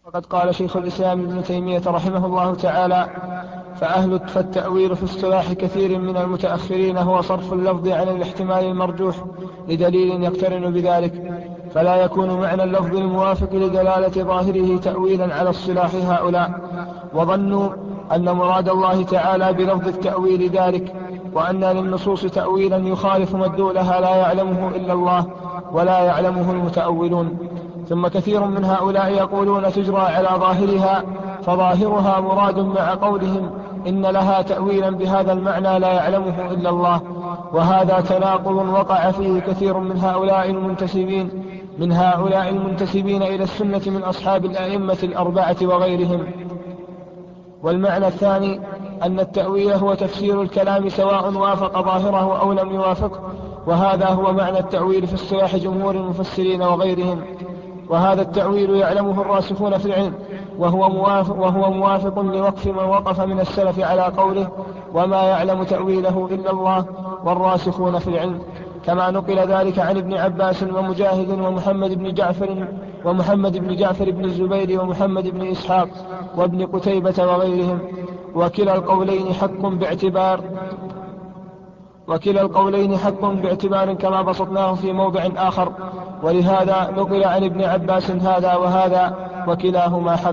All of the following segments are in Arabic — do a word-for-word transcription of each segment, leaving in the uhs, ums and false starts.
وقد قال شيخ الإسلام ابن تيمية رحمه الله تعالى: فأهل فالتأويل في اصطلاح كثير من المتأخرين هو صرف اللفظ عن الاحتمال المرجوح لدليل يقترن بذلك، فلا يكون معنى اللفظ الموافق لدلالة ظاهره تأويلا على اصطلاح هؤلاء، وظنوا أن مراد الله تعالى بلفظ التأويل ذلك، وأن للنصوص تأويلا يخالف مدلولها لا يعلمه إلا الله ولا يعلمه المتأولون. ثم كثير من هؤلاء يقولون تجرى على ظاهرها، فظاهرها مراد مع قولهم إن لها تأويلا بهذا المعنى لا يعلمه إلا الله، وهذا تناقض وقع فيه كثير من هؤلاء المنتسبين من هؤلاء المنتسبين إلى السنة من أصحاب الأئمة الأربعة وغيرهم. والمعنى الثاني أن التأويل هو تفسير الكلام سواء وافق ظاهره أو لم يوافقه، وهذا هو معنى التأويل في اصطلاح جمهور المفسرين وغيرهم، وهذا التأويل يعلمه الراسخون في العلم، وهو موافق, وهو موافق لوقف من وقف من السلف على قوله وما يعلم تأويله إلا الله والراسخون في العلم، كما نقل ذلك عن ابن عباس ومجاهد ومحمد بن جعفر ومحمد بن جعفر بن الزبير ومحمد بن إسحاق وابن قتيبة وغيرهم. وكلا القولين حق باعتبار وكلا القولين حق باعتبار كما بسطناه في موضع آخر، ولهذا نقل عن ابن عباس هذا وهذا وكلاهما حق.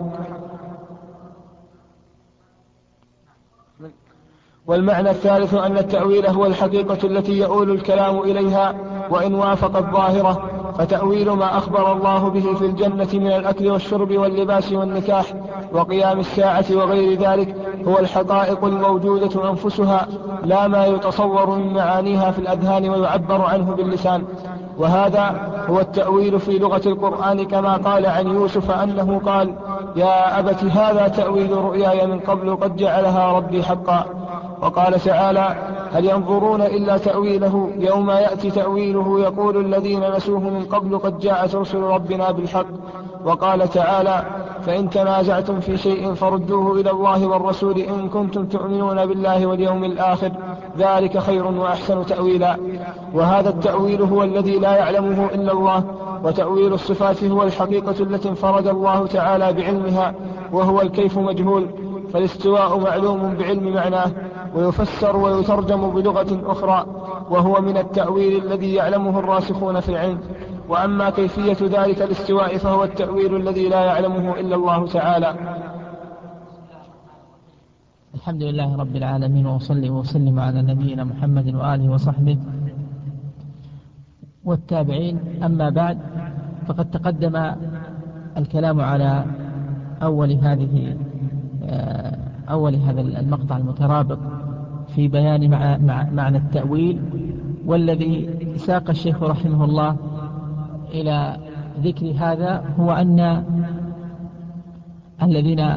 والمعنى الثالث أن التأويل هو الحقيقة التي يؤول الكلام إليها وإن وافقت ظاهرة، فتأويل ما أخبر الله به في الجنة من الأكل والشرب واللباس والنكاح وقيام الساعة وغير ذلك هو الحقائق الموجودة أنفسها، لا ما يتصور من معانيها في الأذهان ويعبر عنه باللسان، وهذا هو التأويل في لغة القرآن، كما قال عن يوسف أنه قال يا أبت هذا تأويل رؤياي من قبل قد جعلها ربي حقا. وقال تعالى هل ينظرون إلا تأويله يوم يأتي تأويله يقول الذين نسوه من قبل قد جاءت رسل ربنا بالحق. وقال تعالى فإن تنازعتم في شيء فردوه إلى الله والرسول إن كنتم تؤمنون بالله واليوم الآخر ذلك خير وأحسن تأويلا. وهذا التأويل هو الذي لا يعلمه إلا الله. وتأويل الصفات هو الحقيقة التي انفرد الله تعالى بعلمها، وهو الكيف مجهول، فالاستواء معلوم بعلم معناه ويفسر ويترجم بلغة أخرى، وهو من التأويل الذي يعلمه الراسخون في العلم. وأما كيفية ذلك الاستواء فهو التأويل الذي لا يعلمه إلا الله تعالى. الحمد لله رب العالمين، وصلي وسلم على نبينا محمد وآله وصحبه والتابعين. أما بعد، فقد تقدم الكلام على أول هذه أول هذا المقطع المترابط في بيان مع مع معنى التأويل، والذي ساق الشيخ رحمه الله إلى ذكر هذا هو أن الذين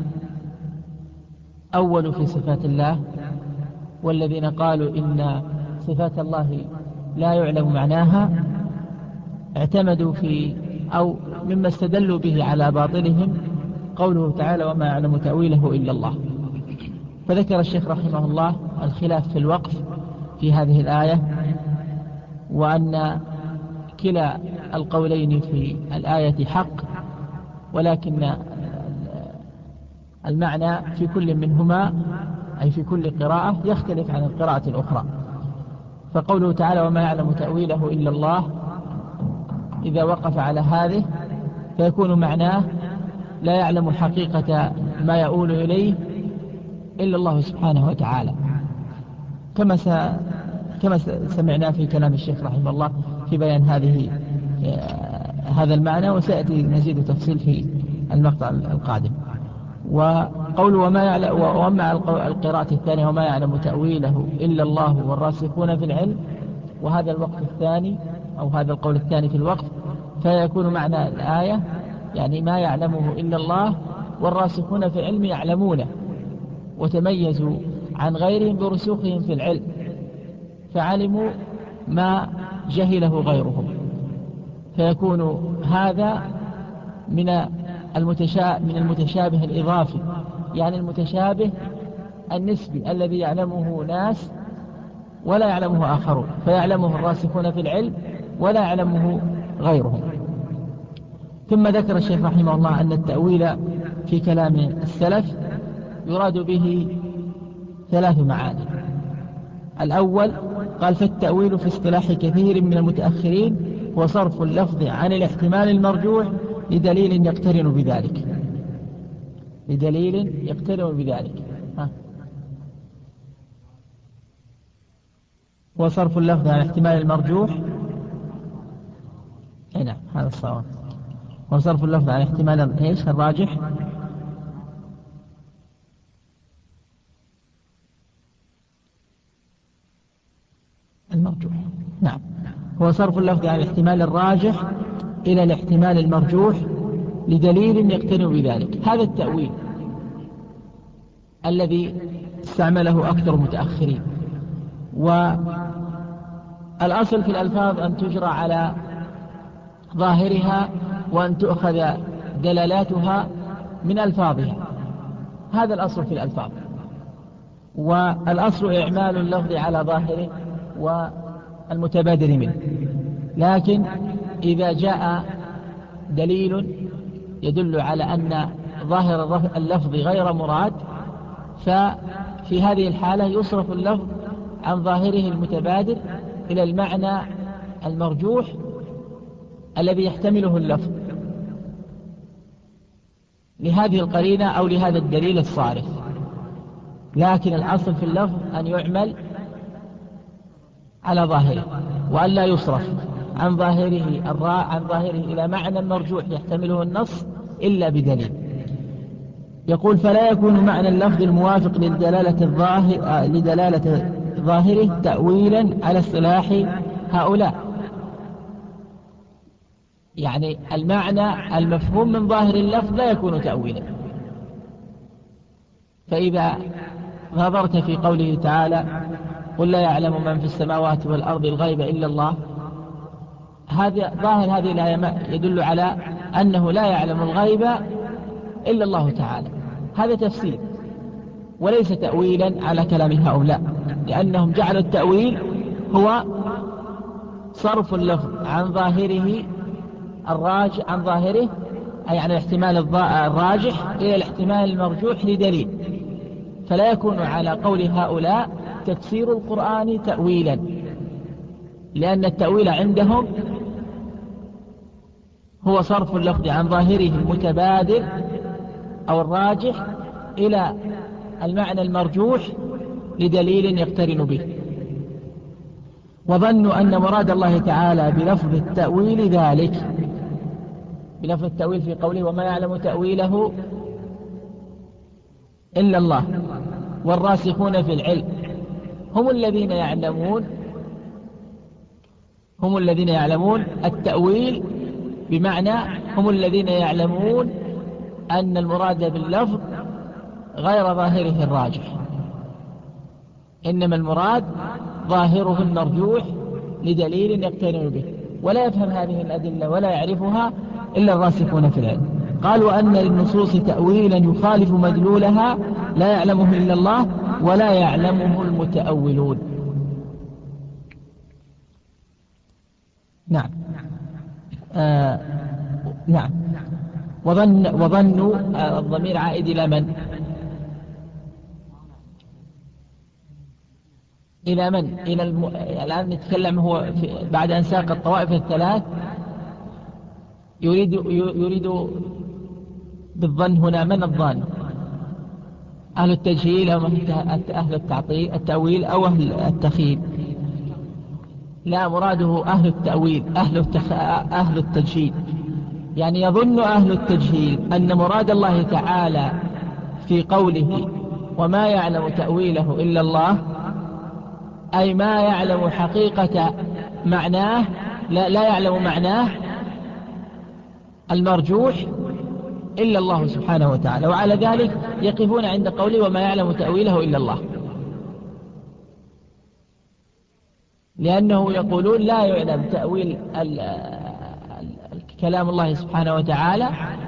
أولوا في صفات الله والذين قالوا إن صفات الله لا يعلم معناها اعتمدوا في أو مما استدلوا به على باطلهم قوله تعالى وما يعلم تأويله إلا الله. فذكر الشيخ رحمه الله الخلاف في الوقف في هذه الآية، وأن كلا القولين في الآية حق، ولكن المعنى في كل منهما أي في كل قراءة يختلف عن القراءة الأخرى. فقوله تعالى وما يعلم تأويله إلا الله إذا وقف على هذه فيكون معناه لا يعلم حقيقة ما يؤول إليه إلا الله سبحانه وتعالى، كما كما سمعنا في كلام الشيخ رحمه الله في بيان هذه هذا المعنى، وسيأتي مزيد تفصيل في المقطع القادم. وقول وما يعلم، وأما القراءة الثانية وما يعلم تأويله إلا الله والراسخون في العلم، وهذا الوقت الثاني أو هذا القول الثاني في الوقت، فيكون معنى الآية يعني ما يعلمه إلا الله والراسخون في العلم يعلمونه وتميزوا عن غيرهم برسوخهم في العلم، فعلموا ما جهله غيرهم، فيكون هذا من المتشابه, من المتشابه الإضافي، يعني المتشابه النسبي الذي يعلمه ناس ولا يعلمه آخرون، فيعلمه الراسخون في العلم ولا يعلمه غيرهم. ثم ذكر الشيخ رحمه الله أن التأويل في كلام السلف يراد به ثلاث معاني. الأول قال: فالتأويل في اصطلاح كثير من المتأخرين هو صرف اللفظ عن الاحتمال المرجوح لدليل يقترن بذلك. لدليل يقترن بذلك ها. هو صرف اللفظ عن الاحتمال المرجوح. اي نعم، هذا الصواب. وصرف اللفظ عن احتمال ايش الراجح. المرجوح، نعم. هو صرف اللفظ عن الاحتمال الراجح إلى الاحتمال المرجوح لدليل يقترن بذلك. هذا التأويل الذي استعمله أكثر المتأخرين. والأصل في الألفاظ أن تجرى على ظاهرها وأن تؤخذ دلالاتها من ألفاظها. هذا الأصل في الألفاظ. والأصل إعمال اللفظ على ظاهره والمتبادر منه. لكن إذا جاء دليل يدل على أن ظاهر اللفظ غير مراد، ففي هذه الحالة يصرف اللفظ عن ظاهره المتبادر إلى المعنى المرجوح الذي يحتمله اللفظ لهذه القرينة أو لهذا الدليل الصارف. لكن الأصل في اللفظ أن يعمل على ظاهره وأن لا يصرف عن ظاهره عن ظاهره إلى معنى مرجوح يحتمله النص إلا بدليل. يقول: فلا يكون معنى اللفظ الموافق لدلالة الظاهر لدلالة ظاهره تأويلا على اصطلاح هؤلاء. يعني المعنى المفهوم من ظاهر اللفظ لا يكون تأويلا. فإذا نظرت في قوله تعالى: قل لا يعلم من في السماوات والأرض الغيب إلا الله، هذا ظاهر هذه الآية يدل على أنه لا يعلم الغيب إلا الله تعالى. هذا تفسير وليس تأويلا على كلام هؤلاء، لأنهم جعلوا التأويل هو صرف اللفظ عن ظاهره الراجح عن ظاهره أي عن الاحتمال الراجح إلى الاحتمال المرجوح لدليل. فلا يكون على قول هؤلاء تفسير القرآن تأويلا، لأن التأويل عندهم هو صرف اللفظ عن ظاهره المتبادر أو الراجح إلى المعنى المرجوح لدليل يقترن به. وظنوا أن مراد الله تعالى بلفظ التأويل ذلك، بلفظ التأويل في قوله: وما يعلم تأويله إلا الله والراسخون في العلم هم الذين يعلمون هم الذين يعلمون التأويل، بمعنى هم الذين يعلمون أن المراد باللفظ غير ظاهره الراجح، إنما المراد ظاهره المرجوح لدليل يقترن به. ولا يفهم هذه الأدلة ولا يعرفها إلا الراسخون في العلم. قالوا أن للنصوص تأويلا يخالف مدلولها لا يعلمه إلا الله ولا يعلمه المتأولون. نعم. آه نعم. وظن وظنوا آه الضمير عائد إلى من؟ إلى من؟ إلى الم... الآن نتكلم هو في... بعد أن ساق الطوائف الثلاث يريد يريد بالظن هنا من الظن؟ أهل التجهيل أو أهل التعطيل التأويل أو أهل التخيل؟ لا، مراده أهل التأويل أهل, التخ... أهل التجهيل. يعني يظن أهل التجهيل أن مراد الله تعالى في قوله وما يعلم تأويله إلا الله أي ما يعلم حقيقة معناه، لا, لا يعلم معناه المرجوح إلا الله سبحانه وتعالى. وعلى ذلك يقفون عند قوله وما يعلم تأويله إلا الله، لأنه يقولون لا يعلم تأويل ال ال كلام الله سبحانه وتعالى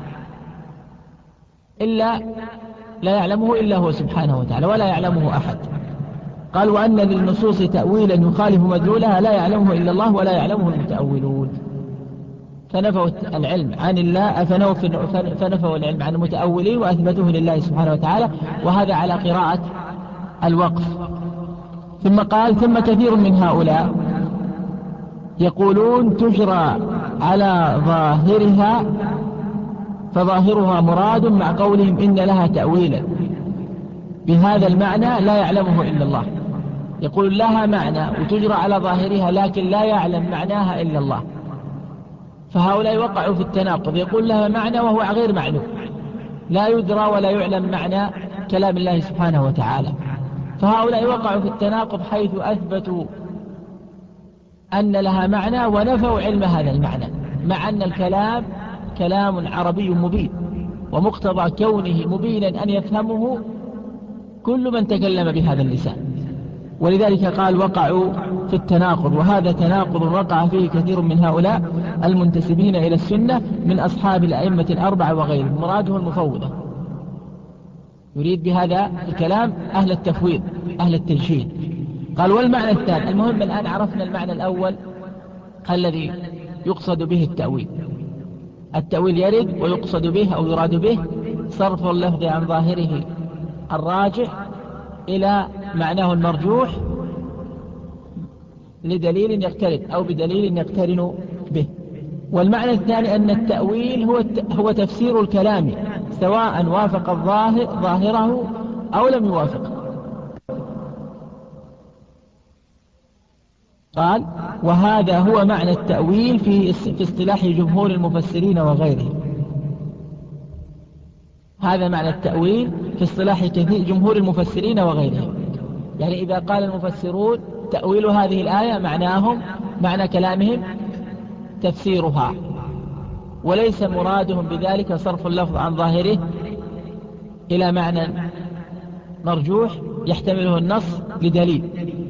إلا لا يعلمه إلا هو سبحانه وتعالى ولا يعلمه أحد. قال: وأن للنصوص تأويلا يخالف مدلولها لا يعلمه إلا الله ولا يعلمه المتأولون. فنفوا العلم عن الله، فنفوا العلم عن المتأولين وأثبتوه لله سبحانه وتعالى، وهذا على قراءة الوقف. ثم قال: ثم كثير من هؤلاء يقولون تجرى على ظاهرها، فظاهرها مراد، مع قولهم إن لها تأويلا بهذا المعنى لا يعلمه إلا الله. يقول لها معنى وتجرى على ظاهرها، لكن لا يعلم معناها إلا الله. فهؤلاء وقعوا في التناقض، يقول لها معنى وهو غير معلوم، لا يدرى ولا يعلم معنى كلام الله سبحانه وتعالى. فهؤلاء وقعوا في التناقض حيث أثبتوا أن لها معنى ونفوا علم هذا المعنى، مع أن الكلام كلام عربي مبين، ومقتضى كونه مبينا أن يفهمه كل من تكلم بهذا اللسان. ولذلك قال: وقعوا في التناقض. وهذا تناقض وقع فيه كثير من هؤلاء المنتسبين إلى السنة من أصحاب الأئمة الأربعة وغيرهم، مراده المفوضة، يريد بهذا الكلام أهل التفويض أهل التجهيل. قال: والمعنى الثاني. المهم الآن عرفنا المعنى الأول الذي يقصد به التأويل. التأويل يرد ويقصد به أو يراد به صرف اللفظ عن ظاهره الراجح إلى معناه المرجوح لدليل يقترن أو بدليل يقترن به. والمعنى الثاني أن التأويل هو هو تفسير الكلام سواء وافق الظاهر ظاهره أو لم يوافقه. قال: وهذا هو معنى التأويل في في اصطلاح جمهور المفسرين وغيرهم. هذا معنى التأويل في اصطلاح كثير جمهور المفسرين وغيرهم. يعني إذا قال المفسرون تأويل هذه الآية معناهم معنى كلامهم تفسيرها، وليس مرادهم بذلك صرف اللفظ عن ظاهره إلى معنى مرجوح يحتمله النص لدليل.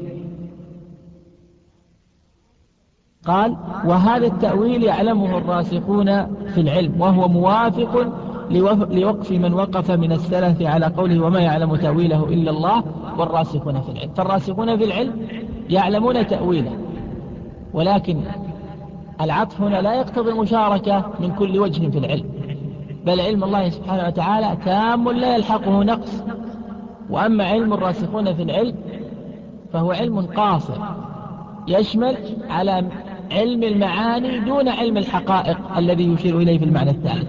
قال: وهذا التأويل يعلمه الراسخون في العلم، وهو موافق لوقف من وقف من السلف على قوله وما يعلم تأويله إلا الله والراسخون في العلم. فالراسخون في العلم يعلمون تأويله، ولكن العطف هنا لا يقتضي المشاركة من كل وجه في العلم، بل علم الله سبحانه وتعالى تام لا يلحقه نقص. وأما علم الراسخون في العلم فهو علم قاصر يشمل على علم المعاني دون علم الحقائق الذي يشير إليه في المعنى الثالث.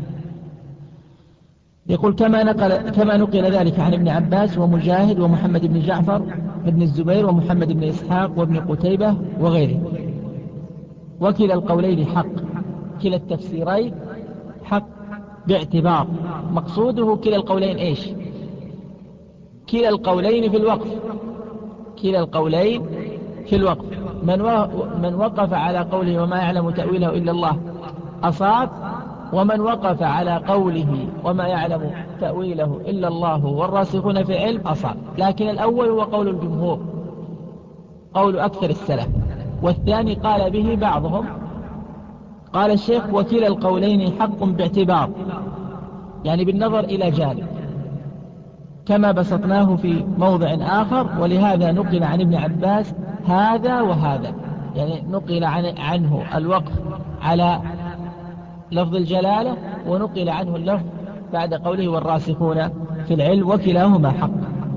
يقول: كما نقل, كما نقل ذلك عن ابن عباس ومجاهد ومحمد بن جعفر بن الزبير ومحمد بن إسحاق وابن قتيبة وغيره. وكلا القولين حق، كلا التفسيرين حق باعتبار. مقصوده كلا القولين إيش؟ كلا القولين في الوقف، كلا القولين في الوقف. من, من وقف على قوله وما يعلم تأويله إلا الله أصاب، ومن وقف على قوله وما يعلم تأويله إلا الله والراسخون في العلم أصاب. لكن الأول هو قول الجمهور، قول أكثر السلف، والثاني قال به بعضهم. قال الشيخ: وكلا القولين حق باعتبار، يعني بالنظر إلى جانب، كما بسطناه في موضع آخر. ولهذا نقل عن ابن عباس هذا وهذا، يعني نقل عن عنه الوقف على لفظ الجلالة، ونقل عنه اللفظ بعد قوله والراسخون في العلم، وكلاهما حق.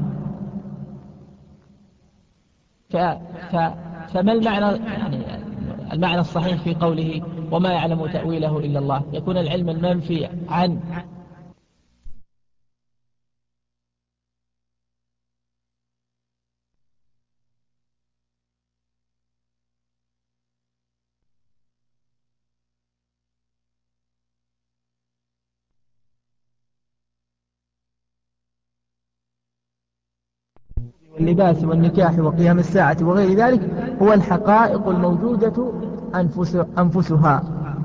ف ف فما المعنى، يعني المعنى الصحيح في قوله وما يعلم تأويله إلا الله؟ يكون العلم المنفي عن واللباس والنكاح وقيام الساعة وغير ذلك هو الحقائق الموجودة أنفس أنفسها،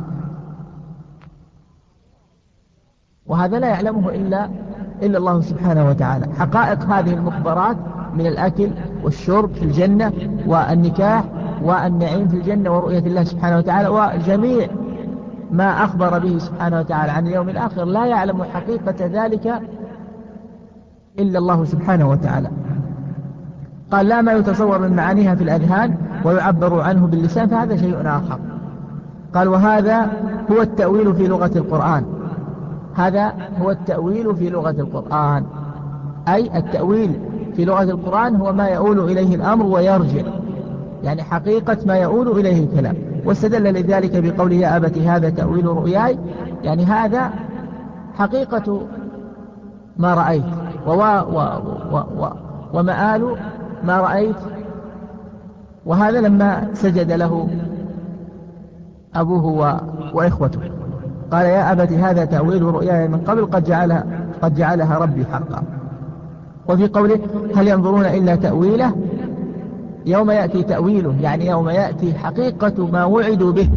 وهذا لا يعلمه إلا إلا الله سبحانه وتعالى. حقائق هذه المخبرات من الأكل والشرب في الجنة، والنكاح والنعيم في الجنة، ورؤية الله سبحانه وتعالى، وجميع ما أخبر به سبحانه وتعالى عن اليوم الآخر، لا يعلم حقيقة ذلك إلا الله سبحانه وتعالى. قال: لا ما يتصور من معانيها في الأذهان ويعبر عنه باللسان، فهذا شيء آخر. قال وهذا هو التأويل في لغة القرآن. هذا هو التأويل في لغة القرآن، أي التأويل في لغة القرآن هو ما يؤول إليه الأمر ويرجع، يعني حقيقة ما يؤول إليه الكلام. واستدل لذلك بقوله يا أبت هذا تأويل رؤياي، يعني هذا حقيقة ما رأيت ووا و و و ومآل ما رأيت. وهذا لما سجد له أبوه و وإخوته قال يا أبت هذا تأويل رؤياي من قبل قد جعلها, قد جعلها ربي حقا. وفي قوله هل ينظرون إلا تأويله، يوم يأتي تأويله يعني يوم يأتي حقيقة ما وعدوا به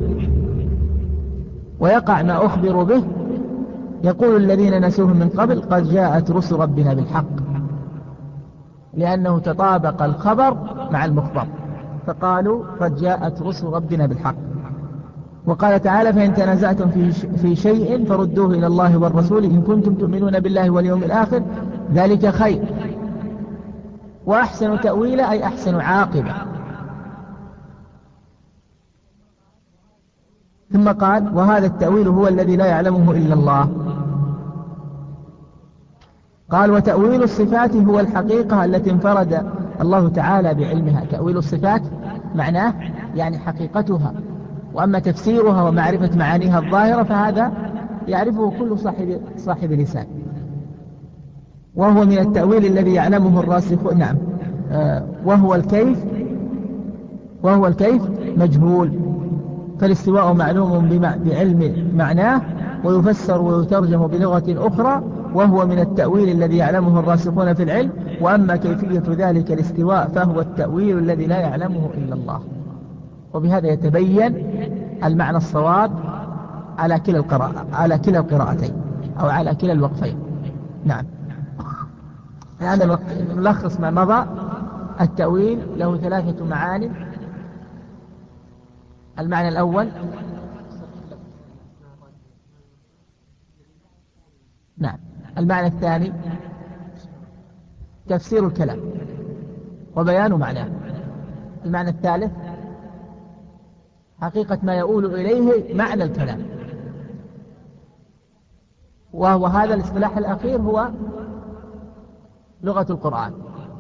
ويقع ما أخبروا به، يقول الذين نسوه من قبل قد جاءت رسل ربنا بالحق، لأنه تطابق الخبر مع المخبر فقالوا قد جاءت رسل ربنا بالحق. وقال تعالى فإن تنازعتم في, في شيء فردوه إلى الله والرسول إن كنتم تؤمنون بالله واليوم الآخر ذلك خير وأحسن تأويلا أي أحسن عاقبة. ثم قال وهذا التأويل هو الذي لا يعلمه إلا الله. قال وتأويل الصفات هو الحقيقة التي انفرد الله تعالى بعلمها. تأويل الصفات معناه يعني حقيقتها، وأما تفسيرها ومعرفة معانيها الظاهرة فهذا يعرفه كل صاحب, صاحب لسان، وهو من التأويل الذي يعلمه الراسخون. نعم آه وهو الكيف وهو الكيف مجهول، فالاستواء معلوم بعلم معناه ويفسر ويترجم بلغة أخرى، وهو من التأويل الذي يعلمه الراسخون في العلم. وأما كيفية ذلك الاستواء فهو التأويل الذي لا يعلمه إلا الله. وبهذا يتبين المعنى الصواب على كلا القراءة على كلا القراءتين أو على كلا الوقفين. نعم هذا نلخص ما مضى. التأويل له ثلاثة معاني. المعنى الأول نعم المعنى الثاني تفسير الكلام وبيان معناه. المعنى الثالث حقيقة ما يؤول إليه معنى الكلام، وهو هذا الاصطلاح الأخير هو لغة القرآن.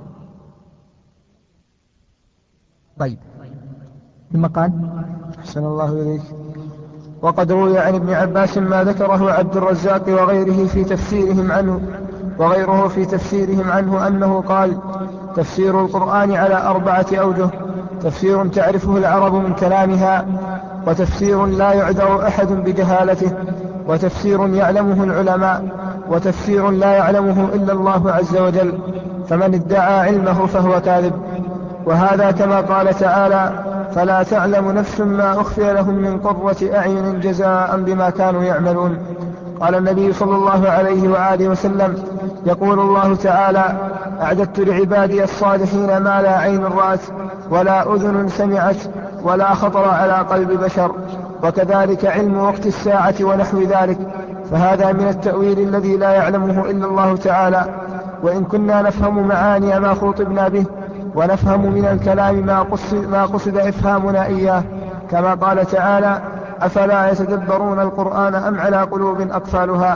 طيب ثم قال أحسن الله إليك وقد روي عن ابن عباس ما ذكره عبد الرزاق وغيره في تفسيرهم عنه وغيره في تفسيرهم عنه أنه قال تفسير القرآن على أربعة أوجه: تفسير تعرفه العرب من كلامها، وتفسير لا يعذر أحد بجهالته، وتفسير يعلمه العلماء، وتفسير لا يعلمه إلا الله عز وجل، فمن ادعى علمه فهو كاذب. وهذا كما قال تعالى فلا تعلم نفس ما أخفي لهم من قرة أعين جزاء بما كانوا يعملون. قال النبي صلى الله عليه وآله وسلم يقول الله تعالى أعددت لعبادي الصالحين ما لا عين رأت ولا أذن سمعت ولا خطر على قلب بشر. وكذلك علم وقت الساعة ونحو ذلك، فهذا من التأويل الذي لا يعلمه إلا الله تعالى. وإن كنا نفهم معاني ما خطبنا به ونفهم من الكلام ما قصد, ما قصد إفهامنا إياه، كما قال تعالى أفلا يتدبرون القرآن أم على قلوب أقفالها.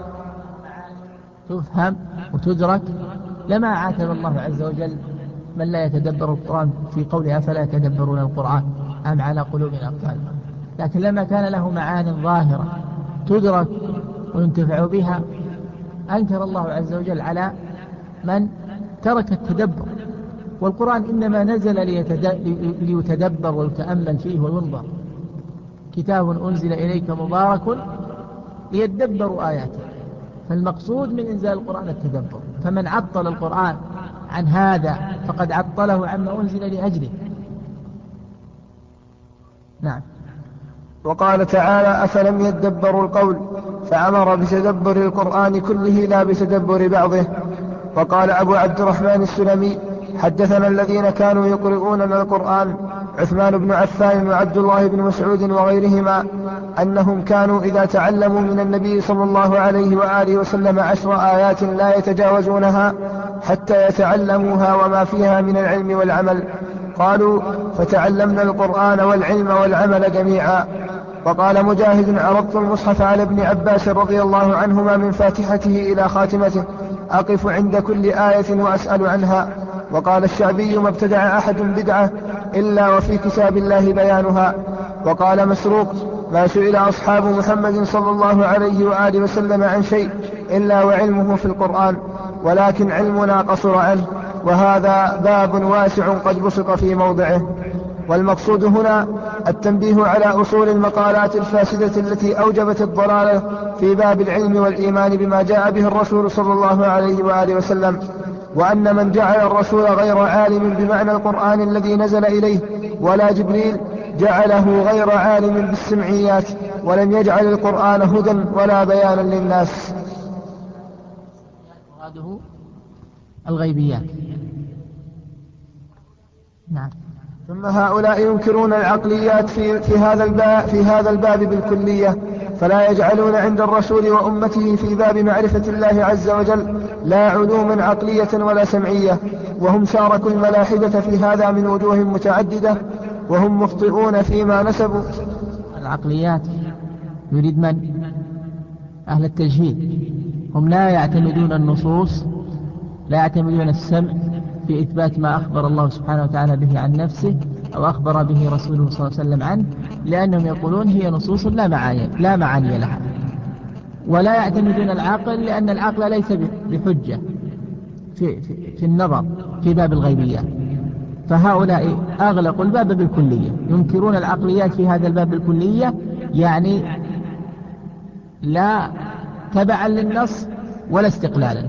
تفهم وتدرك لما عاتب الله عز وجل من لا يتدبر القرآن في قوله أفلا يتدبرون القرآن أم على قلوب أقفالها، لكن لما كان له معان ظاهرة تدرك وينتفع بها أنكر الله عز وجل على من ترك التدبر. والقرآن إنما نزل ليتدبر ويتأمل فيه وينظر، كتاب أنزل إليك مبارك ليتدبروا آياته، فالمقصود من إنزال القرآن التدبر. فمن عطل القرآن عن هذا فقد عطله عما أنزل لأجله. نعم. وقال تعالى أفلم يدبروا القول فأمر بتدبر القرآن كله لا بتدبر بعضه. وقال أبو عبد الرحمن السلمي حدثنا الذين كانوا يقرؤوننا القرآن عثمان بن عفان وعبد الله بن مسعود وغيرهما أنهم كانوا إذا تعلموا من النبي صلى الله عليه وآله وسلم عشر آيات لا يتجاوزونها حتى يتعلموها وما فيها من العلم والعمل. قالوا فتعلمنا القرآن والعلم والعمل جميعا. وقال مجاهد: عرضت المصحف على ابن عباس رضي الله عنهما من فاتحته إلى خاتمته، أقف عند كل آية وأسأل عنها. وقال الشعبي: ما ابتدع أحد بدعة إلا وفي كتاب الله بيانها. وقال مسروق: ما سئل أصحاب محمد صلى الله عليه وآله وسلم عن شيء إلا وعلمه في القرآن، ولكن علمنا قصر عنه، وهذا باب واسع قد بسط في موضعه. والمقصود هنا التنبيه على أصول المقالات الفاسدة التي أوجبت الضلالة في باب العلم والإيمان بما جاء به الرسول صلى الله عليه وآله وسلم، وأن من جعل الرسول غير عالم بمعنى القرآن الذي نزل إليه ولا جبريل جعله غير عالم بالسمعيات، ولم يجعل القرآن هدى ولا بيانا للناس. مراده الغيبيات. نعم. ثم هؤلاء ينكرون العقليات في, في, هذا الباب في هذا الباب بالكلية، فلا يجعلون عند الرسول وأمته في باب معرفة الله عز وجل لا علوما عقلية ولا سمعية، وهم شاركوا الملاحدة في هذا من وجوه متعددة، وهم مخطئون فيما نسبوا. العقليات يريد من؟ أهل التجهيل، هم لا يعتمدون النصوص، لا يعتمدون السمع في إثبات ما أخبر الله سبحانه وتعالى به عن نفسه أو أخبر به رسوله صلى الله عليه وسلم عنه، لأنهم يقولون هي نصوص لا معاني, لا معاني لها. ولا يعتمدون العقل لأن العقل ليس بحجة في, في, في النظر في باب الغيبيات. فهؤلاء أغلقوا الباب بالكلية، ينكرون العقليات في هذا الباب بالكلية، يعني لا تبعا للنص ولا استقلالا،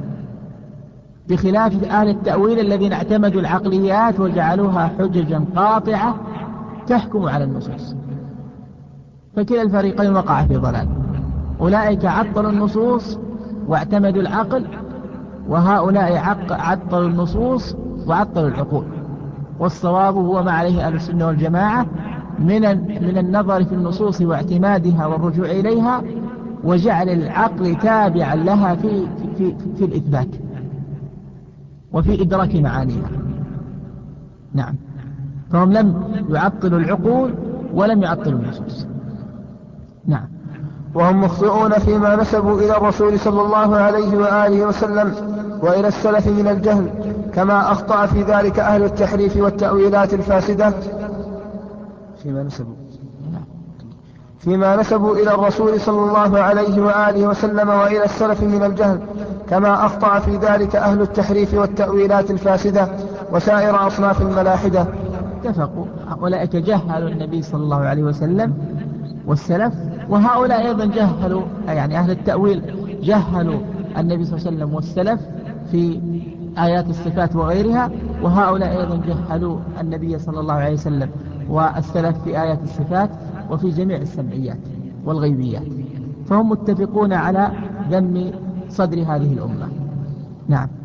بخلاف أهل التأويل الذين اعتمدوا العقليات وجعلوها حججا قاطعة تحكم على النصوص. فكلا الفريقين وقع في ضلال، أولئك عطلوا النصوص واعتمدوا العقل، وهؤلاء عطلوا النصوص وعطلوا العقول. والصواب هو ما عليه أهل السنة والجماعة من من النظر في النصوص واعتمادها والرجوع إليها، وجعل العقل تابعا لها في, في, في, في الإثبات وفي إدراك معانيها. نعم. فهم لم يعطلوا العقول ولم يعطلوا النصوص. نعم. وهم مخطئون فيما نسبوا إلى الرسول صلى الله عليه وآله وسلم وإلى السلف من الجهل، كما أخطأ في ذلك أهل التحريف والتأويلات الفاسدة فيما نسبوا فيما نسبوا إلى الرسول صلى الله عليه وآله وسلم وإلى السلف من الجهل، كما أخطأ في ذلك أهل التحريف والتأويلات الفاسدة وسائر أصناف الملاحدة. اتفقوا، أولئك جهلوا النبي صلى الله عليه وسلم والسلف، وهؤلاء أيضا جهلوا، يعني أهل التأويل جهلوا النبي صلى الله عليه وسلم والسلف في آيات الصفات وغيرها، وهؤلاء أيضا جهلوا النبي صلى الله عليه وسلم والسلف في آيات الصفات وفي جميع السمعيات والغيبيات. فهم متفقون على ذم صدر هذه الأمة. نعم.